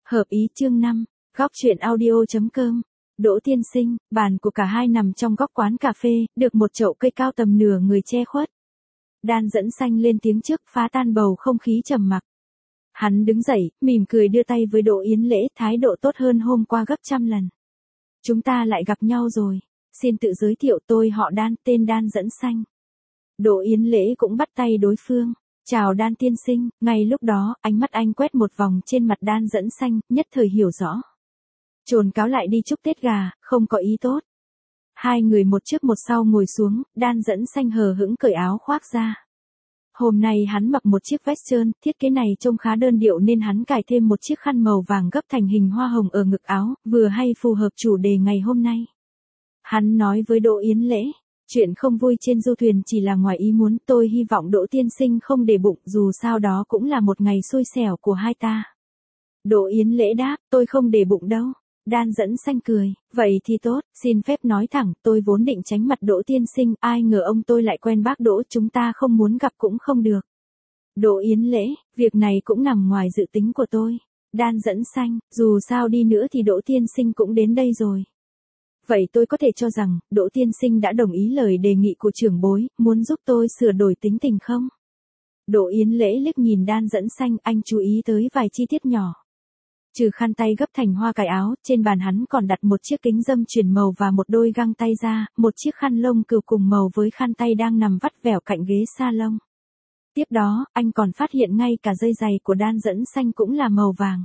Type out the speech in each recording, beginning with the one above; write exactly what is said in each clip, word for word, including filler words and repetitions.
Hợp ý chương năm, góc truyện audio.com. Đỗ Tiên Sinh, bàn của cả hai nằm trong góc quán cà phê, được một chậu cây cao tầm nửa người che khuất. Đan Dẫn Xanh lên tiếng trước, phá tan bầu không khí trầm mặc. Hắn đứng dậy, mỉm cười đưa tay với Đỗ Yến Lễ, thái độ tốt hơn hôm qua gấp trăm lần. Chúng ta lại gặp nhau rồi. Xin tự giới thiệu, tôi họ Đan, tên Đan Dẫn Xanh. Đỗ Yến Lễ cũng bắt tay đối phương. Chào Đan tiên sinh. Ngay lúc đó, ánh mắt anh quét một vòng trên mặt Đan Dẫn Xanh, nhất thời hiểu rõ. Trồn cáo lại đi chúc Tết gà, không có ý tốt. Hai người một trước một sau ngồi xuống, Đan Dẫn Xanh hờ hững cởi áo khoác ra. Hôm nay hắn mặc một chiếc vest trơn, thiết kế này trông khá đơn điệu nên hắn cài thêm một chiếc khăn màu vàng gấp thành hình hoa hồng ở ngực áo, vừa hay phù hợp chủ đề ngày hôm nay. Hắn nói với Đỗ Yến Lễ, chuyện không vui trên du thuyền chỉ là ngoài ý muốn, tôi hy vọng Đỗ tiên sinh không để bụng, dù sao đó cũng là một ngày xui xẻo của hai ta. Đỗ Yến Lễ đáp, tôi không để bụng đâu. Đan Dẫn Xanh cười, vậy thì tốt, xin phép nói thẳng, tôi vốn định tránh mặt Đỗ tiên sinh, ai ngờ ông tôi lại quen bác Đỗ, chúng ta không muốn gặp cũng không được. Đỗ Yến Lễ, việc này cũng nằm ngoài dự tính của tôi. Đan Dẫn Xanh, dù sao đi nữa thì Đỗ tiên sinh cũng đến đây rồi. Vậy tôi có thể cho rằng, Đỗ tiên sinh đã đồng ý lời đề nghị của trưởng bối, muốn giúp tôi sửa đổi tính tình không? Đỗ Yến Lễ liếc nhìn Đan Dẫn Xanh, anh chú ý tới vài chi tiết nhỏ. Trừ khăn tay gấp thành hoa cài áo, trên bàn hắn còn đặt một chiếc kính dâm chuyển màu và một đôi găng tay ra, một chiếc khăn lông cừu cùng màu với khăn tay đang nằm vắt vẻo cạnh ghế salon. Tiếp đó, anh còn phát hiện ngay cả dây giày của Đan Dẫn Xanh cũng là màu vàng.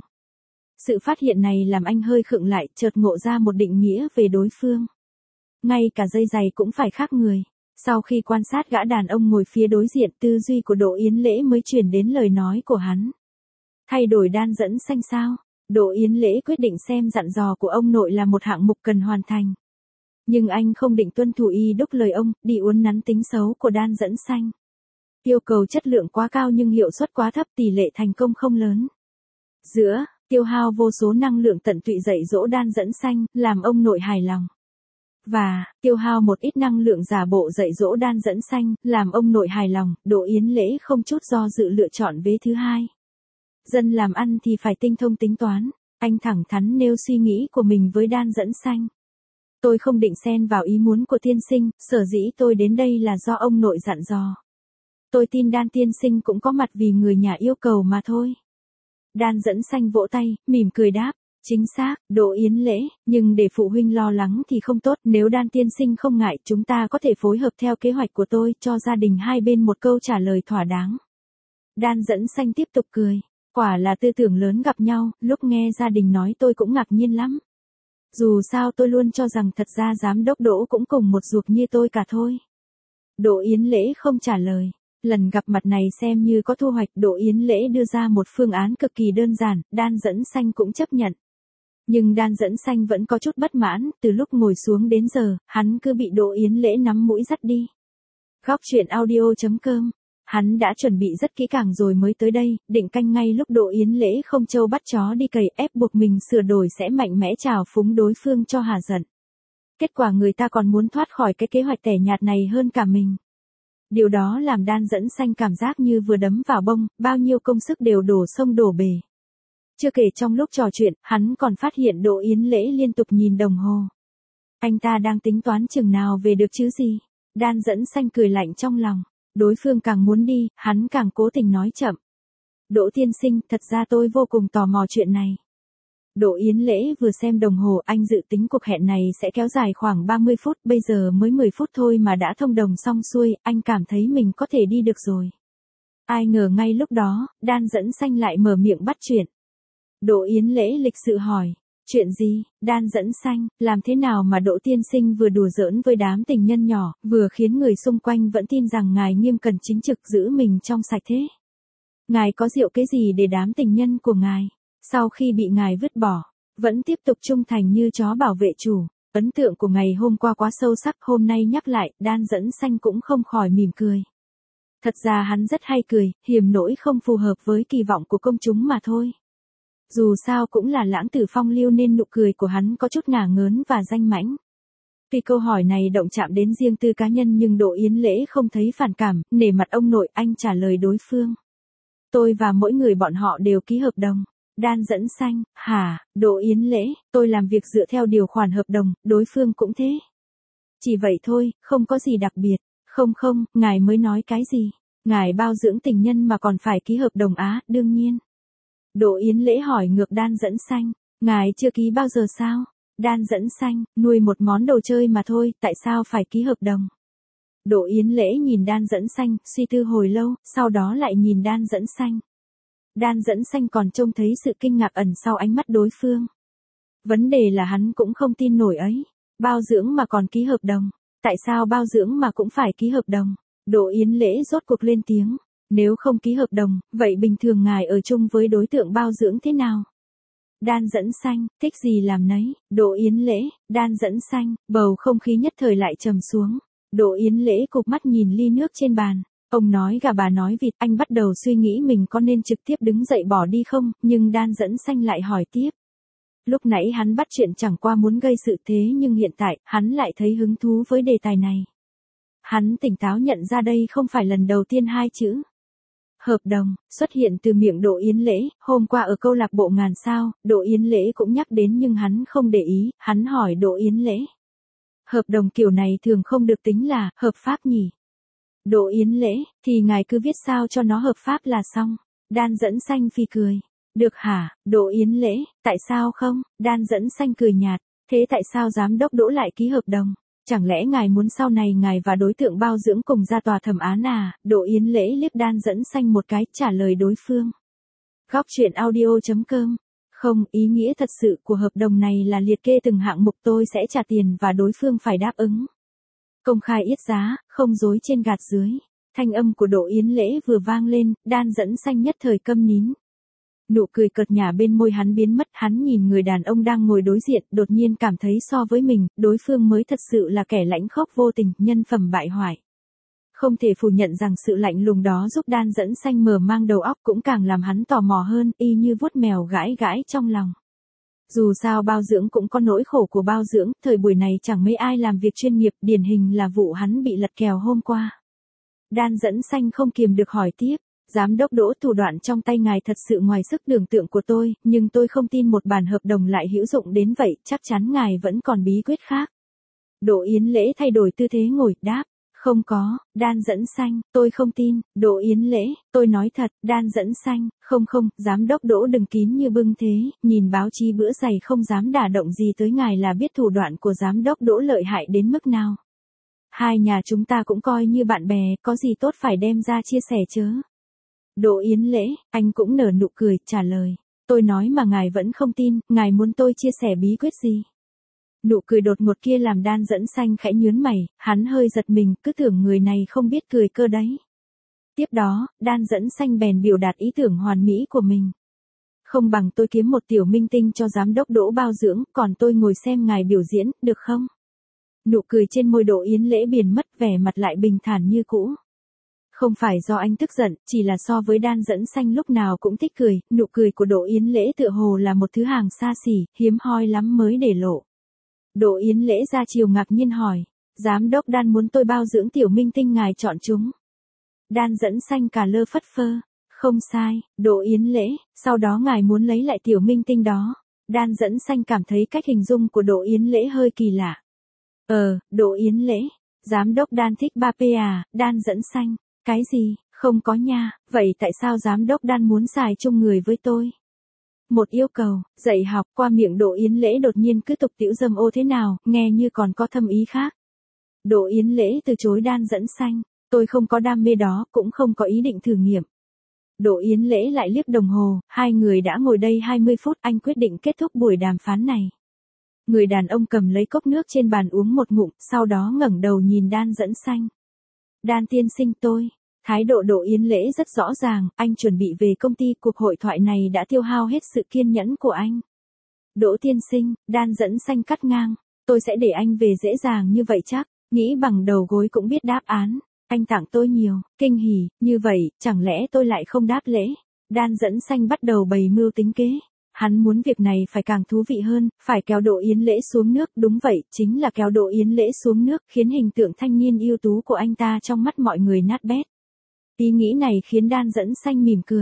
Sự phát hiện này làm anh hơi khựng lại, chợt ngộ ra một định nghĩa về đối phương. Ngay cả dây giày cũng phải khác người. Sau khi quan sát gã đàn ông ngồi phía đối diện, tư duy của Đỗ Yến Lễ mới chuyển đến lời nói của hắn. Thay đổi Đan Dẫn Xanh sao? Đỗ Yến Lễ quyết định xem dặn dò của ông nội là một hạng mục cần hoàn thành. Nhưng anh không định tuân thủ y đúc lời ông, đi uốn nắn tính xấu của Đan Dẫn Xanh. Yêu cầu chất lượng quá cao nhưng hiệu suất quá thấp, tỷ lệ thành công không lớn. Giữa, tiêu hao vô số năng lượng tận tụy dạy dỗ Đan Dẫn Xanh, làm ông nội hài lòng. Và, tiêu hao một ít năng lượng giả bộ dạy dỗ Đan Dẫn Xanh, làm ông nội hài lòng, Đỗ Yến Lễ không chút do dự lựa chọn vế thứ hai. Dân làm ăn thì phải tinh thông tính toán, anh thẳng thắn nêu suy nghĩ của mình với Đan Dẫn Xanh. Tôi không định xen vào ý muốn của tiên sinh, sở dĩ tôi đến đây là do ông nội dặn dò. Tôi tin Đan tiên sinh cũng có mặt vì người nhà yêu cầu mà thôi. Đan Dẫn Xanh vỗ tay, mỉm cười đáp, chính xác, Đỗ Yến Lễ, nhưng để phụ huynh lo lắng thì không tốt, nếu Đan tiên sinh không ngại, chúng ta có thể phối hợp theo kế hoạch của tôi, cho gia đình hai bên một câu trả lời thỏa đáng. Đan Dẫn Xanh tiếp tục cười, quả là tư tưởng lớn gặp nhau, lúc nghe gia đình nói tôi cũng ngạc nhiên lắm. Dù sao tôi luôn cho rằng thật ra giám đốc Đỗ cũng cùng một ruột như tôi cả thôi. Đỗ Yến Lễ không trả lời. Lần gặp mặt này xem như có thu hoạch, Đỗ Yến Lễ đưa ra một phương án cực kỳ đơn giản, Đan Dẫn Xanh cũng chấp nhận. Nhưng Đan Dẫn Xanh vẫn có chút bất mãn, từ lúc ngồi xuống đến giờ, hắn cứ bị Đỗ Yến Lễ nắm mũi dắt đi. Góc truyện audio.com. Hắn đã chuẩn bị rất kỹ càng rồi mới tới đây, định canh ngay lúc Đỗ Yến Lễ không trâu bắt chó đi cày, ép buộc mình sửa đổi sẽ mạnh mẽ trào phúng đối phương cho hà giận. Kết quả người ta còn muốn thoát khỏi cái kế hoạch tẻ nhạt này hơn cả mình. Điều đó làm Đan Dẫn Xanh cảm giác như vừa đấm vào bông, bao nhiêu công sức đều đổ sông đổ bể. Chưa kể trong lúc trò chuyện, hắn còn phát hiện Đỗ Yến Lễ liên tục nhìn đồng hồ. Anh ta đang tính toán chừng nào về được chứ gì? Đan Dẫn Xanh cười lạnh trong lòng. Đối phương càng muốn đi, hắn càng cố tình nói chậm. Đỗ tiên sinh, thật ra tôi vô cùng tò mò chuyện này. Đỗ Yến Lễ vừa xem đồng hồ, anh dự tính cuộc hẹn này sẽ kéo dài khoảng ba mươi phút, bây giờ mới mười phút thôi mà đã thông đồng xong xuôi, anh cảm thấy mình có thể đi được rồi. Ai ngờ ngay lúc đó, Đan Dẫn Xanh lại mở miệng bắt chuyện. Đỗ Yến Lễ lịch sự hỏi, chuyện gì? Đan Dẫn Xanh, làm thế nào mà Đỗ tiên sinh vừa đùa giỡn với đám tình nhân nhỏ, vừa khiến người xung quanh vẫn tin rằng ngài nghiêm cẩn chính trực giữ mình trong sạch thế? Ngài có rượu cái gì để đám tình nhân của ngài, sau khi bị ngài vứt bỏ, vẫn tiếp tục trung thành như chó bảo vệ chủ? Ấn tượng của ngày hôm qua quá sâu sắc, hôm nay nhắc lại, Đan Dẫn Xanh cũng không khỏi mỉm cười. Thật ra hắn rất hay cười, hiềm nỗi không phù hợp với kỳ vọng của công chúng mà thôi. Dù sao cũng là lãng tử phong lưu nên nụ cười của hắn có chút ngả ngớn và danh mãnh. Tuy câu hỏi này động chạm đến riêng tư cá nhân nhưng Đỗ Yến Lễ không thấy phản cảm, nể mặt ông nội anh trả lời đối phương. Tôi và mỗi người bọn họ đều ký hợp đồng. Đan dẫn xanh, hả, Đỗ Yến Lễ, tôi làm việc dựa theo điều khoản hợp đồng, đối phương cũng thế. Chỉ vậy thôi, không có gì đặc biệt. Không không, ngài mới nói cái gì? Ngài bao dưỡng tình nhân mà còn phải ký hợp đồng á, đương nhiên. Đỗ Yến Lễ hỏi ngược Đan dẫn xanh, ngài chưa ký bao giờ sao? Đan dẫn xanh, nuôi một món đồ chơi mà thôi, tại sao phải ký hợp đồng? Đỗ Yến Lễ nhìn Đan dẫn xanh, suy tư hồi lâu, sau đó lại nhìn Đan dẫn xanh. Đan dẫn xanh còn trông thấy sự kinh ngạc ẩn sau ánh mắt đối phương. Vấn đề là hắn cũng không tin nổi ấy. Bao dưỡng mà còn ký hợp đồng. Tại sao bao dưỡng mà cũng phải ký hợp đồng? Đỗ Yến Lễ rốt cuộc lên tiếng. Nếu không ký hợp đồng, vậy bình thường ngài ở chung với đối tượng bao dưỡng thế nào? Đan dẫn xanh, thích gì làm nấy. Đỗ Yến Lễ, Đan dẫn xanh, bầu không khí nhất thời lại trầm xuống. Đỗ Yến Lễ cụp mắt nhìn ly nước trên bàn. Ông nói gà bà nói vịt, anh bắt đầu suy nghĩ mình có nên trực tiếp đứng dậy bỏ đi không, nhưng Đan dẫn xanh lại hỏi tiếp. Lúc nãy hắn bắt chuyện chẳng qua muốn gây sự thế nhưng hiện tại, hắn lại thấy hứng thú với đề tài này. Hắn tỉnh táo nhận ra đây không phải lần đầu tiên hai chữ. Hợp đồng, xuất hiện từ miệng Đỗ Yến Lễ, hôm qua ở câu lạc bộ ngàn sao, Đỗ Yến Lễ cũng nhắc đến nhưng hắn không để ý, hắn hỏi Đỗ Yến Lễ. Hợp đồng kiểu này thường không được tính là hợp pháp nhỉ? Đỗ Yến Lễ, thì ngài cứ viết sao cho nó hợp pháp là xong. Đan dẫn xanh phì cười. Được hả, Đỗ Yến Lễ, tại sao không? Đan dẫn xanh cười nhạt. Thế tại sao giám đốc Đỗ lại ký hợp đồng? Chẳng lẽ ngài muốn sau này ngài và đối tượng bao dưỡng cùng ra tòa thẩm án à? Đỗ Yến Lễ liếc Đan dẫn xanh một cái, trả lời đối phương. Góc truyện audio chấm com. Không, ý nghĩa thật sự của hợp đồng này là liệt kê từng hạng mục tôi sẽ trả tiền và đối phương phải đáp ứng. Công khai yết giá, không dối trên gạt dưới. Thanh âm của Đỗ Yến Lễ vừa vang lên, Đan dẫn xanh nhất thời câm nín. Nụ cười cợt nhả bên môi hắn biến mất, hắn nhìn người đàn ông đang ngồi đối diện, đột nhiên cảm thấy so với mình, đối phương mới thật sự là kẻ lãnh khốc vô tình, nhân phẩm bại hoại. Không thể phủ nhận rằng sự lạnh lùng đó giúp Đan dẫn xanh mở mang đầu óc cũng càng làm hắn tò mò hơn, y như vuốt mèo gãi gãi trong lòng. Dù sao bao dưỡng cũng có nỗi khổ của bao dưỡng, thời buổi này chẳng mấy ai làm việc chuyên nghiệp, điển hình là vụ hắn bị lật kèo hôm qua. Đan dẫn xanh không kiềm được hỏi tiếp, giám đốc Đỗ, thủ đoạn trong tay ngài thật sự ngoài sức tưởng tượng của tôi, nhưng tôi không tin một bản hợp đồng lại hữu dụng đến vậy, chắc chắn ngài vẫn còn bí quyết khác. Đỗ Yến Lễ thay đổi tư thế ngồi, đáp. Không có, Đan dẫn xanh, tôi không tin. Đỗ Yến Lễ, tôi nói thật. Đan dẫn xanh, không không, giám đốc Đỗ đừng kín như bưng thế, nhìn báo chí bữa dày không dám đả động gì tới ngài là biết thủ đoạn của giám đốc Đỗ lợi hại đến mức nào. Hai nhà chúng ta cũng coi như bạn bè, có gì tốt phải đem ra chia sẻ chớ. Đỗ Yến Lễ, anh cũng nở nụ cười, trả lời. Tôi nói mà ngài vẫn không tin, ngài muốn tôi chia sẻ bí quyết gì? Nụ cười đột ngột kia làm Đan dẫn xanh khẽ nhướng mày, hắn hơi giật mình, cứ tưởng người này không biết cười cơ đấy. Tiếp đó, Đan dẫn xanh bèn biểu đạt ý tưởng hoàn mỹ của mình. Không bằng tôi kiếm một tiểu minh tinh cho giám đốc Đỗ bao dưỡng, còn tôi ngồi xem ngài biểu diễn, được không? Nụ cười trên môi Đỗ Yến Lễ biến mất, vẻ mặt lại bình thản như cũ. Không phải do anh tức giận, chỉ là so với Đan dẫn xanh lúc nào cũng thích cười, nụ cười của Đỗ Yến Lễ tựa hồ là một thứ hàng xa xỉ, hiếm hoi lắm mới để lộ. Đỗ Yến Lễ ra chiều ngạc nhiên hỏi, giám đốc Đan muốn tôi bao dưỡng tiểu minh tinh ngài chọn chúng. Đan dẫn xanh cả lơ phất phơ, không sai, Đỗ Yến Lễ, sau đó ngài muốn lấy lại tiểu minh tinh đó. Đan dẫn xanh cảm thấy cách hình dung của Đỗ Yến Lễ hơi kỳ lạ. Ờ, Đỗ Yến Lễ, giám đốc Đan thích ba pê à? Đan dẫn xanh, cái gì, không có nha, vậy tại sao giám đốc Đan muốn xài chung người với tôi? Một yêu cầu, dạy học. Qua miệng Đỗ Yến Lễ đột nhiên cứ tục tĩu dâm ô thế nào, nghe như còn có thâm ý khác. Đỗ Yến Lễ từ chối Đan dẫn xanh, tôi không có đam mê đó, cũng không có ý định thử nghiệm. Đỗ Yến Lễ lại liếc đồng hồ, hai người đã ngồi đây hai mươi phút, anh quyết định kết thúc buổi đàm phán này. Người đàn ông cầm lấy cốc nước trên bàn uống một ngụm, sau đó ngẩng đầu nhìn Đan dẫn xanh. Đan tiên sinh tôi. Thái độ Đỗ Yến Lễ rất rõ ràng, anh chuẩn bị về công ty, cuộc hội thoại này đã tiêu hao hết sự kiên nhẫn của anh. Đỗ tiên sinh, Đan dẫn xanh cắt ngang, tôi sẽ để anh về dễ dàng như vậy chắc, nghĩ bằng đầu gối cũng biết đáp án, anh tặng tôi nhiều, kinh hỉ, như vậy, chẳng lẽ tôi lại không đáp lễ? Đan dẫn xanh bắt đầu bày mưu tính kế, hắn muốn việc này phải càng thú vị hơn, phải kéo Đỗ Yến Lễ xuống nước, đúng vậy, chính là kéo Đỗ Yến Lễ xuống nước, khiến hình tượng thanh niên ưu tú của anh ta trong mắt mọi người nát bét. Ý nghĩ này khiến Đan dẫn xanh mỉm cười.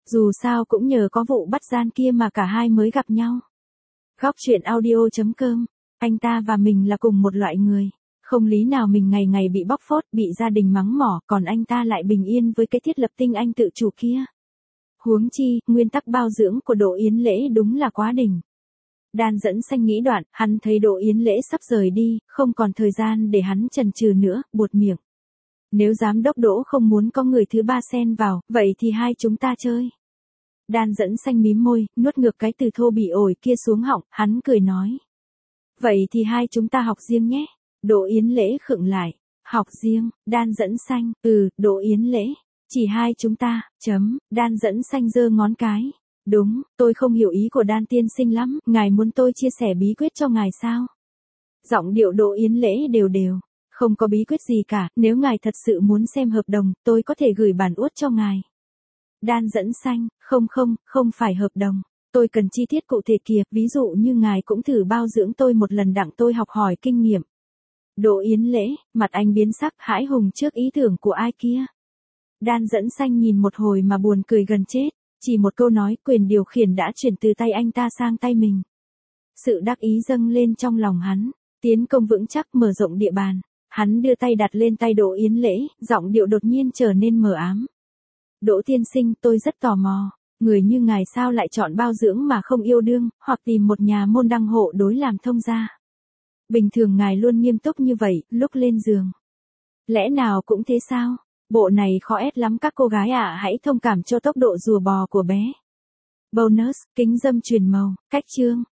Dù sao cũng nhờ có vụ bắt gian kia mà cả hai mới gặp nhau. Góc chuyện audio chấm com, anh ta và mình là cùng một loại người. Không lý nào mình ngày ngày bị bóc phốt, bị gia đình mắng mỏ, còn anh ta lại bình yên với cái thiết lập tinh anh tự chủ kia. Huống chi, nguyên tắc bao dưỡng của Đỗ Yến Lễ đúng là quá đỉnh. Đan Dẫn Xanh nghĩ đoạn, hắn thấy Đỗ Yến Lễ sắp rời đi, không còn thời gian để hắn chần chừ nữa, buột miệng. Nếu giám đốc Đỗ không muốn có người thứ ba xen vào, vậy thì hai chúng ta chơi. Đan Dẫn Xanh mím môi, nuốt ngược cái từ thô bỉ ổi kia xuống họng, hắn cười nói. Vậy thì hai chúng ta học riêng nhé. Đỗ Yến Lễ khựng lại. Học riêng, Đan Dẫn Xanh, ừ, Đỗ Yến Lễ. Chỉ hai chúng ta, chấm, Đan Dẫn Xanh giơ ngón cái. Đúng, tôi không hiểu ý của Đan tiên sinh lắm, ngài muốn tôi chia sẻ bí quyết cho ngài sao? Giọng điệu Đỗ Yến Lễ đều đều. Không có bí quyết gì cả, nếu ngài thật sự muốn xem hợp đồng, tôi có thể gửi bản uất cho ngài. Đan Dẫn Xanh, không không, không phải hợp đồng. Tôi cần chi tiết cụ thể kìa, ví dụ như ngài cũng thử bao dưỡng tôi một lần đặng tôi học hỏi kinh nghiệm. Đỗ Yến Lễ, mặt anh biến sắc hãi hùng trước ý tưởng của ai kia. Đan Dẫn Xanh nhìn một hồi mà buồn cười gần chết, chỉ một câu nói quyền điều khiển đã chuyển từ tay anh ta sang tay mình. Sự đắc ý dâng lên trong lòng hắn, tiến công vững chắc mở rộng địa bàn. Hắn đưa tay đặt lên tay Đỗ Yến Lễ, giọng điệu đột nhiên trở nên mờ ám. Đỗ tiên sinh, tôi rất tò mò, người như ngài sao lại chọn bao dưỡng mà không yêu đương, hoặc tìm một nhà môn đăng hộ đối làm thông gia. Bình thường ngài luôn nghiêm túc như vậy, lúc lên giường. Lẽ nào cũng thế sao? Bộ này khó ép lắm các cô gái ạ, hãy thông cảm cho tốc độ rùa bò của bé. Bonus, kính dâm truyền màu, cách chương.